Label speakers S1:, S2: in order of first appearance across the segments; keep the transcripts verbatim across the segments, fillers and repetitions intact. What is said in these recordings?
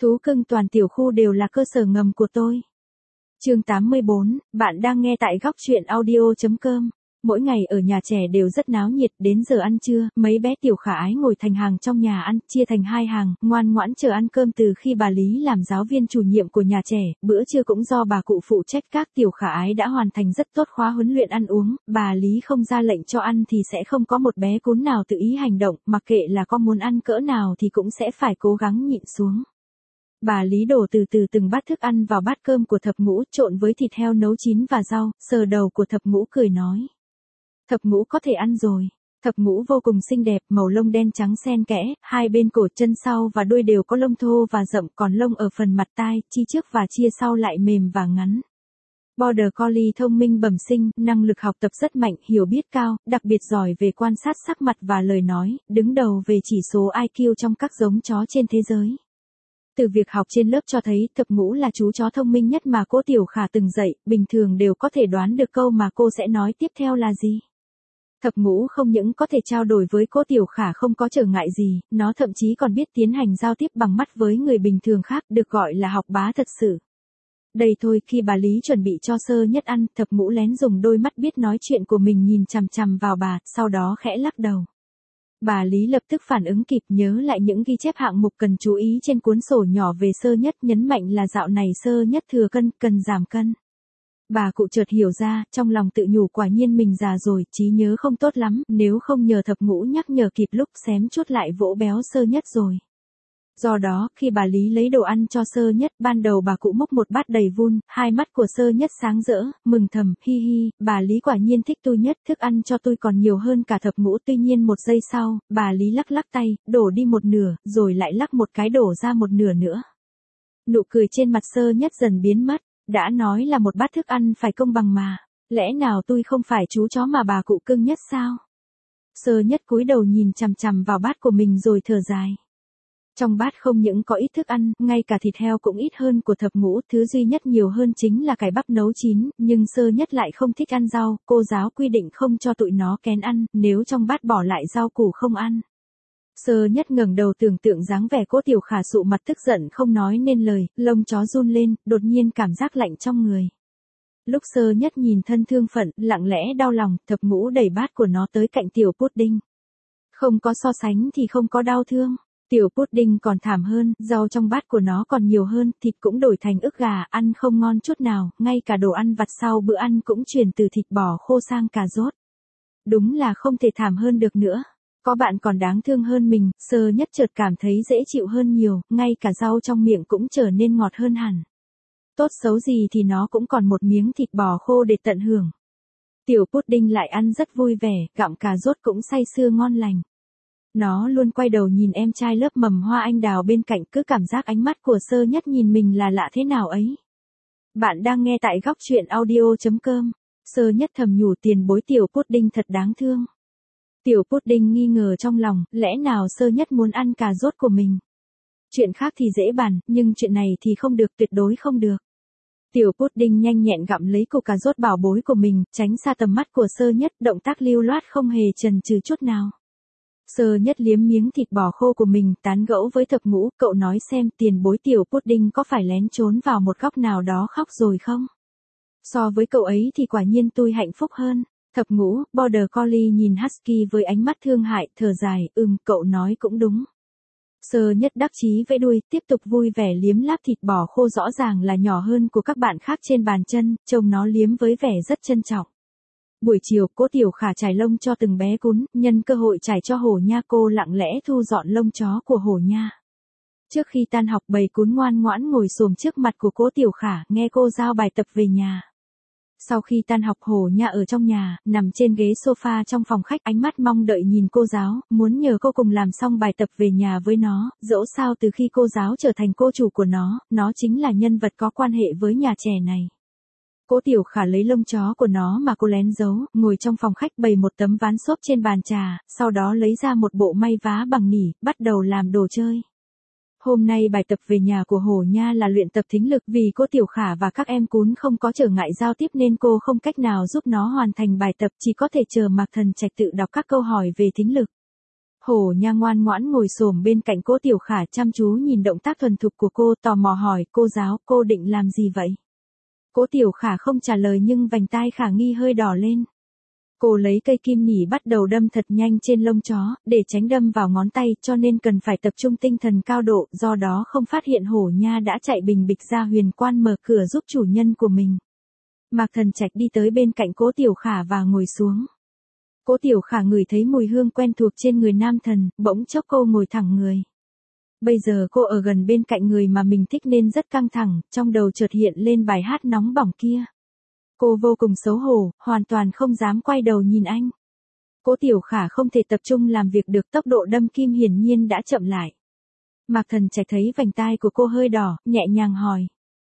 S1: Thú cưng toàn tiểu khu đều là cơ sở ngầm của tôi. Chương tám mươi bốn, bạn đang nghe tại góc truyện audio chấm com. Mỗi ngày ở nhà trẻ đều rất náo nhiệt, đến giờ ăn trưa, mấy bé tiểu khả ái ngồi thành hàng trong nhà ăn, chia thành hai hàng, ngoan ngoãn chờ ăn cơm. Từ khi bà Lý làm giáo viên chủ nhiệm của nhà trẻ, bữa trưa cũng do bà cụ phụ trách, các tiểu khả ái đã hoàn thành rất tốt khóa huấn luyện ăn uống, bà Lý không ra lệnh cho ăn thì sẽ không có một bé cún nào tự ý hành động, mặc kệ là con muốn ăn cỡ nào thì cũng sẽ phải cố gắng nhịn xuống. Bà Lý đổ từ từ từng bát thức ăn vào bát cơm của Thập Ngũ, trộn với thịt heo nấu chín và rau, sờ đầu của Thập Ngũ cười nói. Thập Ngũ có thể ăn rồi. Thập Ngũ vô cùng xinh đẹp, màu lông đen trắng xen kẽ, hai bên cổ, chân sau và đuôi đều có lông thô và rậm, còn lông ở phần mặt tai, chi trước và chia sau lại mềm và ngắn. Border Collie thông minh bẩm sinh, năng lực học tập rất mạnh, hiểu biết cao, đặc biệt giỏi về quan sát sắc mặt và lời nói, đứng đầu về chỉ số I Q trong các giống chó trên thế giới. Từ việc học trên lớp cho thấy Thập Ngũ là chú chó thông minh nhất mà cô tiểu khả từng dạy, bình thường đều có thể đoán được câu mà cô sẽ nói tiếp theo là gì. Thập Ngũ không những có thể trao đổi với cô tiểu khả không có trở ngại gì, nó thậm chí còn biết tiến hành giao tiếp bằng mắt với người bình thường khác, được gọi là học bá thật sự. Đây thôi, khi bà Lý chuẩn bị cho Sơ Nhất ăn, Thập Ngũ lén dùng đôi mắt biết nói chuyện của mình nhìn chằm chằm vào bà, sau đó khẽ lắc đầu. Bà Lý lập tức phản ứng kịp, nhớ lại những ghi chép hạng mục cần chú ý trên cuốn sổ nhỏ về Sơ Nhất, nhấn mạnh là dạo này Sơ Nhất thừa cân, cần giảm cân. Bà cụ chợt hiểu ra, trong lòng tự nhủ quả nhiên mình già rồi, trí nhớ không tốt lắm, nếu không nhờ Thập Ngũ nhắc nhở kịp lúc xém chút lại vỗ béo Sơ Nhất rồi. Do đó, khi bà Lý lấy đồ ăn cho Sơ Nhất, ban đầu bà cụ múc một bát đầy vun, hai mắt của Sơ Nhất sáng rỡ, mừng thầm, hi hi, bà Lý quả nhiên thích tôi nhất, thức ăn cho tôi còn nhiều hơn cả Thập Ngũ. Tuy nhiên một giây sau, bà Lý lắc lắc tay, đổ đi một nửa, rồi lại lắc một cái đổ ra một nửa nữa. Nụ cười trên mặt Sơ Nhất dần biến mất, đã nói là một bát thức ăn phải công bằng mà, lẽ nào tôi không phải chú chó mà bà cụ cưng nhất sao? Sơ Nhất cúi đầu nhìn chằm chằm vào bát của mình rồi thở dài. Trong bát không những có ít thức ăn, ngay cả thịt heo cũng ít hơn của Thập Ngũ, thứ duy nhất nhiều hơn chính là cải bắp nấu chín, nhưng Sơ Nhất lại không thích ăn rau, cô giáo quy định không cho tụi nó kén ăn, nếu trong bát bỏ lại rau củ không ăn. Sơ Nhất ngẩng đầu tưởng tượng dáng vẻ cô tiểu khả sụ mặt tức giận không nói nên lời, lông chó run lên, đột nhiên cảm giác lạnh trong người. Lúc Sơ Nhất nhìn thân thương phận, lặng lẽ đau lòng, Thập Ngũ đẩy bát của nó tới cạnh tiểu pudding. Không có so sánh thì không có đau thương. Tiểu pudding còn thảm hơn, rau trong bát của nó còn nhiều hơn, thịt cũng đổi thành ức gà, ăn không ngon chút nào, ngay cả đồ ăn vặt sau bữa ăn cũng chuyển từ thịt bò khô sang cà rốt. Đúng là không thể thảm hơn được nữa. Có bạn còn đáng thương hơn mình, Sơ Nhất chợt cảm thấy dễ chịu hơn nhiều, ngay cả rau trong miệng cũng trở nên ngọt hơn hẳn. Tốt xấu gì thì nó cũng còn một miếng thịt bò khô để tận hưởng. Tiểu pudding lại ăn rất vui vẻ, gặm cà rốt cũng say sưa ngon lành. Nó luôn quay đầu nhìn em trai lớp mầm hoa anh đào bên cạnh, cứ cảm giác ánh mắt của Sơ Nhất nhìn mình là lạ thế nào ấy. Bạn đang nghe tại góc truyện audio chấm com. Sơ Nhất thầm nhủ tiền bối tiểu pudding thật đáng thương. Tiểu pudding nghi ngờ trong lòng, lẽ nào Sơ Nhất muốn ăn cà rốt của mình? Chuyện khác thì dễ bàn, nhưng chuyện này thì không được, tuyệt đối không được. Tiểu pudding nhanh nhẹn gặm lấy củ cà rốt bảo bối của mình, tránh xa tầm mắt của Sơ Nhất, động tác lưu loát không hề chần chừ chút nào. Sơ Nhất liếm miếng thịt bò khô của mình, tán gẫu với Thập Ngũ, cậu nói xem tiền bối tiểu pudding có phải lén trốn vào một góc nào đó khóc rồi không? So với cậu ấy thì quả nhiên tôi hạnh phúc hơn. Thập Ngũ, Border Collie nhìn Husky với ánh mắt thương hại, thở dài, ừm, cậu nói cũng đúng. Sơ Nhất đắc chí vẫy đuôi, tiếp tục vui vẻ liếm láp thịt bò khô rõ ràng là nhỏ hơn của các bạn khác trên bàn chân, trông nó liếm với vẻ rất trân trọng. Buổi chiều, cô tiểu khả trải lông cho từng bé cún, nhân cơ hội trải cho hổ nha, cô lặng lẽ thu dọn lông chó của hổ nha. Trước khi tan học, bầy cún ngoan ngoãn ngồi xổm trước mặt của cô tiểu khả, nghe cô giao bài tập về nhà. Sau khi tan học, hổ nha ở trong nhà, nằm trên ghế sofa trong phòng khách, ánh mắt mong đợi nhìn cô giáo, muốn nhờ cô cùng làm xong bài tập về nhà với nó, dẫu sao từ khi cô giáo trở thành cô chủ của nó, nó chính là nhân vật có quan hệ với nhà trẻ này. Cô tiểu khả lấy lông chó của nó mà cô lén giấu, ngồi trong phòng khách bày một tấm ván xốp trên bàn trà, sau đó lấy ra một bộ may vá bằng nỉ, bắt đầu làm đồ chơi. Hôm nay bài tập về nhà của hổ nha là luyện tập thính lực, vì cô tiểu khả và các em cún không có trở ngại giao tiếp nên cô không cách nào giúp nó hoàn thành bài tập, chỉ có thể chờ Mạc Thần Trạch tự đọc các câu hỏi về thính lực. Hổ Nha ngoan ngoãn ngồi xổm bên cạnh Cố Tiểu Khả chăm chú nhìn động tác thuần thục của cô, tò mò hỏi, cô giáo, cô định làm gì vậy? Cố Tiểu Khả không trả lời nhưng vành tai khả nghi hơi đỏ lên. Cô lấy cây kim nỉ bắt đầu đâm thật nhanh trên lông chó, để tránh đâm vào ngón tay, cho nên cần phải tập trung tinh thần cao độ, do đó không phát hiện Hổ Nha đã chạy bình bịch ra huyền quan mở cửa giúp chủ nhân của mình. Mạc Thần Trạch đi tới bên cạnh Cố Tiểu Khả và ngồi xuống. Cố Tiểu Khả ngửi thấy mùi hương quen thuộc trên người nam thần, bỗng chốc cô ngồi thẳng người. Bây giờ cô ở gần bên cạnh người mà mình thích nên rất căng thẳng, trong đầu chợt hiện lên bài hát nóng bỏng kia. Cô vô cùng xấu hổ, hoàn toàn không dám quay đầu nhìn anh. Cố Tiểu Khả không thể tập trung làm việc được, tốc độ đâm kim hiển nhiên đã chậm lại. Mạc Thần Trạch thấy vành tai của cô hơi đỏ, nhẹ nhàng hỏi.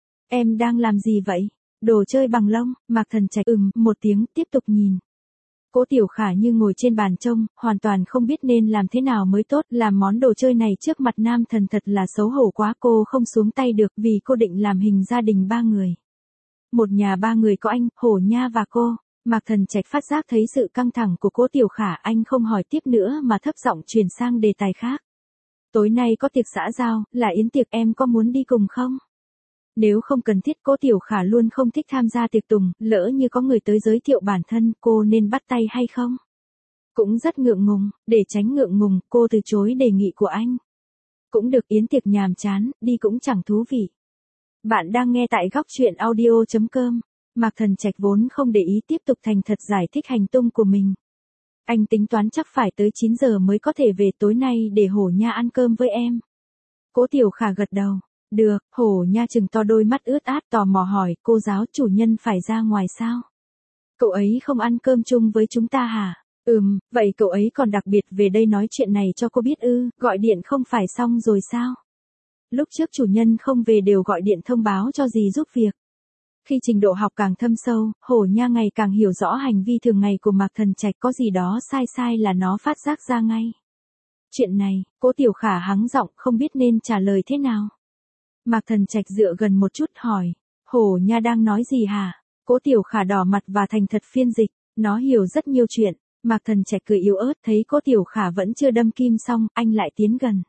S1: Em đang làm gì vậy? Đồ chơi bằng lông. Mạc Thần Trạch ừm một tiếng, tiếp tục nhìn. Cố Tiểu Khả như ngồi trên bàn trông, hoàn toàn không biết nên làm thế nào mới tốt, làm món đồ chơi này trước mặt nam thần thật là xấu hổ quá, cô không xuống tay được vì cô định làm hình gia đình ba người. Một nhà ba người có anh, Hổ Nha và cô. Mạc Thần Trạch phát giác thấy sự căng thẳng của Cố Tiểu Khả, anh không hỏi tiếp nữa mà thấp giọng chuyển sang đề tài khác. Tối nay có tiệc xã giao, là yến tiệc, em có muốn đi cùng không? Nếu không cần thiết, Cố Tiểu Khả luôn không thích tham gia tiệc tùng, lỡ như có người tới giới thiệu bản thân, cô nên bắt tay hay không? Cũng rất ngượng ngùng, để tránh ngượng ngùng, cô từ chối đề nghị của anh. Cũng được, yến tiệc nhàm chán, đi cũng chẳng thú vị. Bạn đang nghe tại góc truyện audio chấm com. Mạc Thần Trạch vốn không để ý, tiếp tục thành thật giải thích hành tung của mình. Anh tính toán chắc phải tới chín giờ mới có thể về, tối nay để Hổ Nha ăn cơm với em. Cố Tiểu Khả gật đầu. Được. Hổ Nha trừng to đôi mắt ướt át, tò mò hỏi, cô giáo, chủ nhân phải ra ngoài sao? Cậu ấy không ăn cơm chung với chúng ta hả? Ừm, vậy cậu ấy còn đặc biệt về đây nói chuyện này cho cô biết ư? Gọi điện không phải xong rồi sao? Lúc trước chủ nhân không về đều gọi điện thông báo cho dì giúp việc. Khi trình độ học càng thâm sâu, Hổ Nha ngày càng hiểu rõ hành vi thường ngày của Mạc Thần Trạch, có gì đó sai sai là nó phát giác ra ngay. Chuyện này, Cố Tiểu Khả hắng giọng, không biết nên trả lời thế nào. Mạc Thần Trạch dựa gần một chút hỏi, Hổ Nha đang nói gì hả? Cố Tiểu Khả đỏ mặt và thành thật phiên dịch, nó hiểu rất nhiều chuyện. Mạc Thần Trạch cười yếu ớt, thấy Cố Tiểu Khả vẫn chưa đâm kim xong, anh lại tiến gần.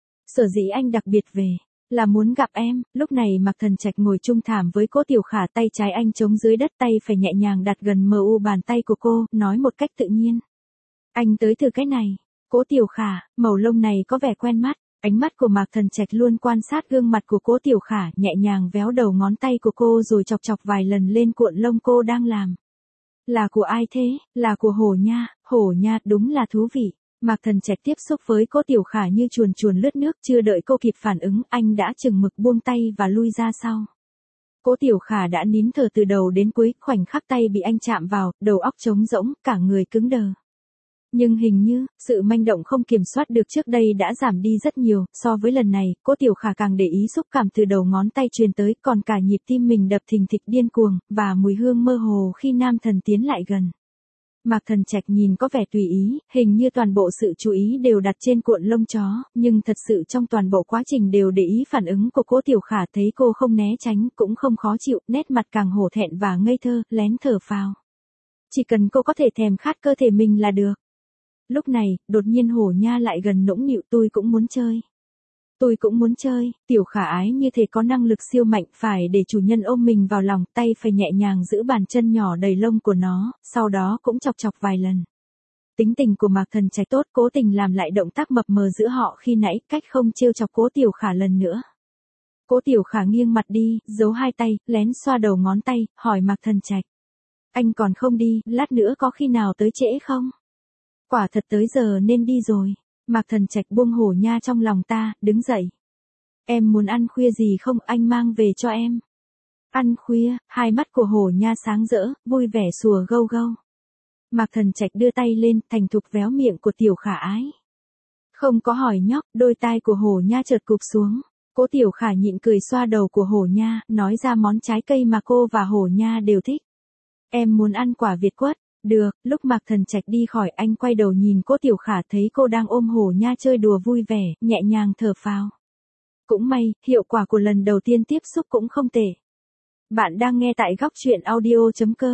S1: Sở dĩ anh đặc biệt về, là muốn gặp em. Lúc này Mạc Thần Trạch ngồi chung thảm với Cố Tiểu Khả, tay trái anh chống dưới đất, tay phải nhẹ nhàng đặt gần mờ u bàn tay của cô, nói một cách tự nhiên. Anh tới từ cái này. Cố Tiểu Khả, màu lông này có vẻ quen mắt. Ánh mắt của Mạc Thần Trạch luôn quan sát gương mặt của Cố Tiểu Khả, nhẹ nhàng véo đầu ngón tay của cô rồi chọc chọc vài lần lên cuộn lông cô đang làm. Là của ai thế? Là của Hổ Nha. Hổ Nha, đúng là thú vị. Mạc Thần Trạch tiếp xúc với Cố Tiểu Khả như chuồn chuồn lướt nước, chưa đợi cô kịp phản ứng, anh đã chừng mực buông tay và lui ra sau. Cố Tiểu Khả đã nín thở từ đầu đến cuối, khoảnh khắc tay bị anh chạm vào, đầu óc trống rỗng, cả người cứng đờ. Nhưng hình như, sự manh động không kiểm soát được trước đây đã giảm đi rất nhiều, so với lần này, Cố Tiểu Khả càng để ý xúc cảm từ đầu ngón tay truyền tới, còn cả nhịp tim mình đập thình thịch điên cuồng, và mùi hương mơ hồ khi nam thần tiến lại gần. Mạc Thần Trạch nhìn có vẻ tùy ý, hình như toàn bộ sự chú ý đều đặt trên cuộn lông chó, nhưng thật sự trong toàn bộ quá trình đều để ý phản ứng của Cố Tiểu Khả, thấy cô không né tránh, cũng không khó chịu, nét mặt càng hổ thẹn và ngây thơ, lén thở phào. Chỉ cần cô có thể thèm khát cơ thể mình là được. Lúc này, đột nhiên Hổ Nha lại gần nũng nịu, tôi cũng muốn chơi. Tôi cũng muốn chơi. Tiểu Khả ái như thể có năng lực siêu mạnh, phải để chủ nhân ôm mình vào lòng, tay phải nhẹ nhàng giữ bàn chân nhỏ đầy lông của nó, sau đó cũng chọc chọc vài lần. Tính tình của Mạc Thần Trạch tốt, cố tình làm lại động tác mập mờ giữa họ khi nãy, cách không trêu chọc Cố Tiểu Khả lần nữa. Cố Tiểu Khả nghiêng mặt đi, giấu hai tay, lén xoa đầu ngón tay, hỏi Mạc Thần Trạch. Anh còn không đi, lát nữa có khi nào tới trễ không? Quả thật tới giờ nên đi rồi. Mạc Thần Trạch buông Hổ Nha trong lòng ta, đứng dậy. Em muốn ăn khuya gì không, anh mang về cho em. Ăn khuya? Hai mắt của Hổ Nha sáng rỡ, vui vẻ sùa gâu gâu. Mạc Thần Trạch đưa tay lên, thành thục véo miệng của Tiểu Khả ái. Không có hỏi nhóc, đôi tai của Hổ Nha chợt cụp xuống. Cố Tiểu Khả nhịn cười xoa đầu của Hổ Nha, nói ra món trái cây mà cô và Hổ Nha đều thích. Em muốn ăn quả Việt quất. Được. Lúc Mạc Thần Trạch đi khỏi, anh quay đầu nhìn Cố Tiểu Khả, thấy cô đang ôm Hổ Nha chơi đùa vui vẻ, nhẹ nhàng thở phào. Cũng may, hiệu quả của lần đầu tiên tiếp xúc cũng không tệ. Bạn đang nghe tại góc truyện audio chấm com.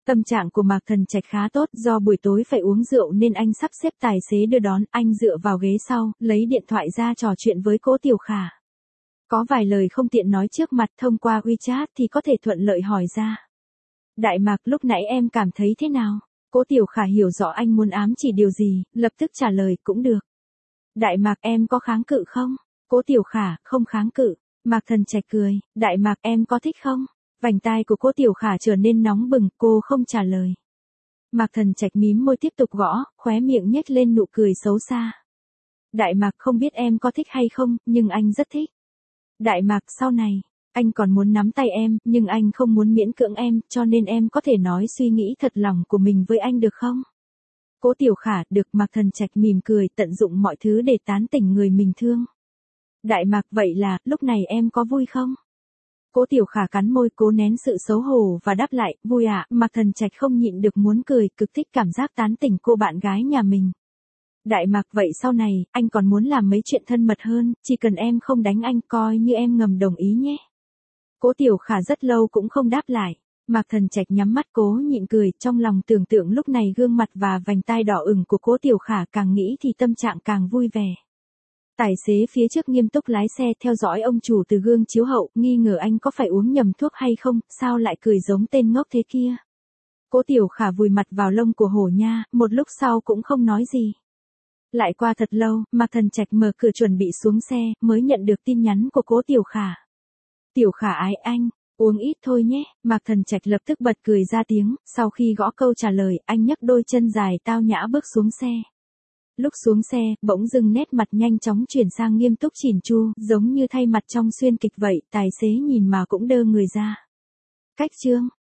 S1: Tâm trạng của Mạc Thần Trạch khá tốt, do buổi tối phải uống rượu nên anh sắp xếp tài xế đưa đón, anh dựa vào ghế sau, lấy điện thoại ra trò chuyện với Cố Tiểu Khả. Có vài lời không tiện nói trước mặt, thông qua WeChat thì có thể thuận lợi hỏi ra. Đại Mạc, lúc nãy em cảm thấy thế nào? Cố Tiểu Khả hiểu rõ anh muốn ám chỉ điều gì, lập tức trả lời, cũng được. Đại Mạc, em có kháng cự không? Cố Tiểu Khả, không kháng cự. Mạc Thần Trạch cười, Đại Mạc, em có thích không? Vành tai của Cố Tiểu Khả trở nên nóng bừng, cô không trả lời. Mạc Thần Trạch mím môi tiếp tục gõ, khóe miệng nhếch lên nụ cười xấu xa. Đại Mạc, không biết em có thích hay không, nhưng anh rất thích. Đại Mạc, sau này, anh còn muốn nắm tay em, nhưng anh không muốn miễn cưỡng em, cho nên em có thể nói suy nghĩ thật lòng của mình với anh được không? Cố Tiểu Khả, được. Mạc Thần Trạch mỉm cười, tận dụng mọi thứ để tán tỉnh người mình thương. Đại Mạc, vậy là, lúc này em có vui không? Cố Tiểu Khả cắn môi, cố nén sự xấu hổ và đáp lại, vui ạ. Mạc Thần Trạch không nhịn được muốn cười, cực thích cảm giác tán tỉnh cô bạn gái nhà mình. Đại Mạc, vậy sau này, anh còn muốn làm mấy chuyện thân mật hơn, chỉ cần em không đánh anh, coi như em ngầm đồng ý nhé. Cố Tiểu Khả rất lâu cũng không đáp lại. Mạc Thần Trạch nhắm mắt cố nhịn cười, trong lòng tưởng tượng lúc này gương mặt và vành tai đỏ ửng của Cố Tiểu Khả, càng nghĩ thì tâm trạng càng vui vẻ. Tài xế phía trước nghiêm túc lái xe theo dõi ông chủ từ gương chiếu hậu, nghi ngờ anh có phải uống nhầm thuốc hay không, sao lại cười giống tên ngốc thế kia. Cố Tiểu Khả vùi mặt vào lông của hổ nha, một lúc sau cũng không nói gì. Lại qua thật lâu, Mạc Thần Trạch mở cửa chuẩn bị xuống xe, mới nhận được tin nhắn của Cố Tiểu Khả. Tiểu Khả ái anh, uống ít thôi nhé. Mạc Thần Trạch lập tức bật cười ra tiếng, sau khi gõ câu trả lời, anh nhấc đôi chân dài tao nhã bước xuống xe. Lúc xuống xe, bỗng dưng nét mặt nhanh chóng chuyển sang nghiêm túc chỉn chu, giống như thay mặt trong xuyên kịch vậy, tài xế nhìn mà cũng đơ người ra. Cách chương